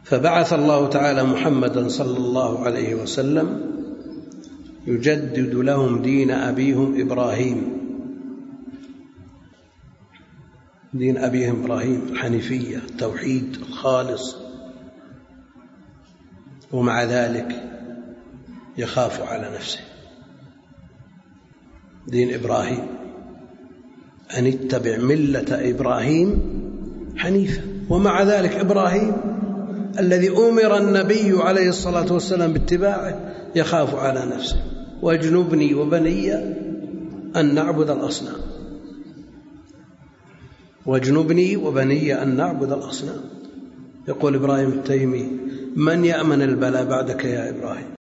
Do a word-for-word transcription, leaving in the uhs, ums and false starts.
فبعث الله تعالى محمدا صلى الله عليه وسلم يجدد لهم دين أبيهم إبراهيم، دين أبيهم إبراهيم الحنيفية التوحيد الخالص، ومع ذلك يخاف على نفسه. دين إبراهيم أن اتبع ملة إبراهيم حنيفا، ومع ذلك إبراهيم الذي أمر النبي عليه الصلاة والسلام باتباعه يخاف على نفسه. واجنبني وبني أن نعبد الأصنام، واجنبني وبني أن نعبد الأصنام. يقول إبراهيم التيمي: من يأمن البلاء بعدك يا إبراهيم؟